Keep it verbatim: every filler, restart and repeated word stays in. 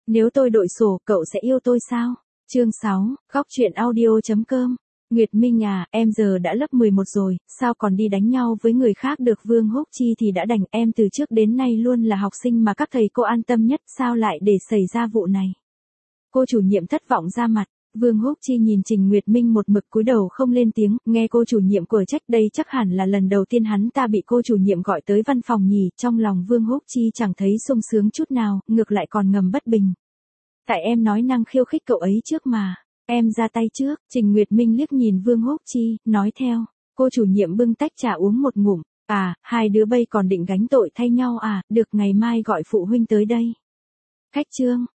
Nếu tôi đội sổ, cậu sẽ yêu tôi sao? Chương sáu, góc truyện audio chấm com. Nguyệt Minh à, em giờ đã lớp mười một rồi, sao còn đi đánh nhau với người khác được? Vương Húc Chi thì đã đành, em từ trước đến nay luôn là học sinh mà các thầy cô an tâm nhất, sao lại để xảy ra vụ này? Cô chủ nhiệm thất vọng ra mặt. Vương Húc Chi nhìn Trình Nguyệt Minh một mực cúi đầu không lên tiếng, nghe cô chủ nhiệm của trách đây chắc hẳn là lần đầu tiên hắn ta bị cô chủ nhiệm gọi tới văn phòng nhỉ, trong lòng Vương Húc Chi chẳng thấy sung sướng chút nào, ngược lại còn ngầm bất bình. Tại em nói năng khiêu khích cậu ấy trước mà, em ra tay trước. Trình Nguyệt Minh liếc nhìn Vương Húc Chi, nói theo. Cô chủ nhiệm bưng tách trà uống một ngụm, à, hai đứa bây còn định gánh tội thay nhau à, được ngày mai gọi phụ huynh tới đây. Khách Trương,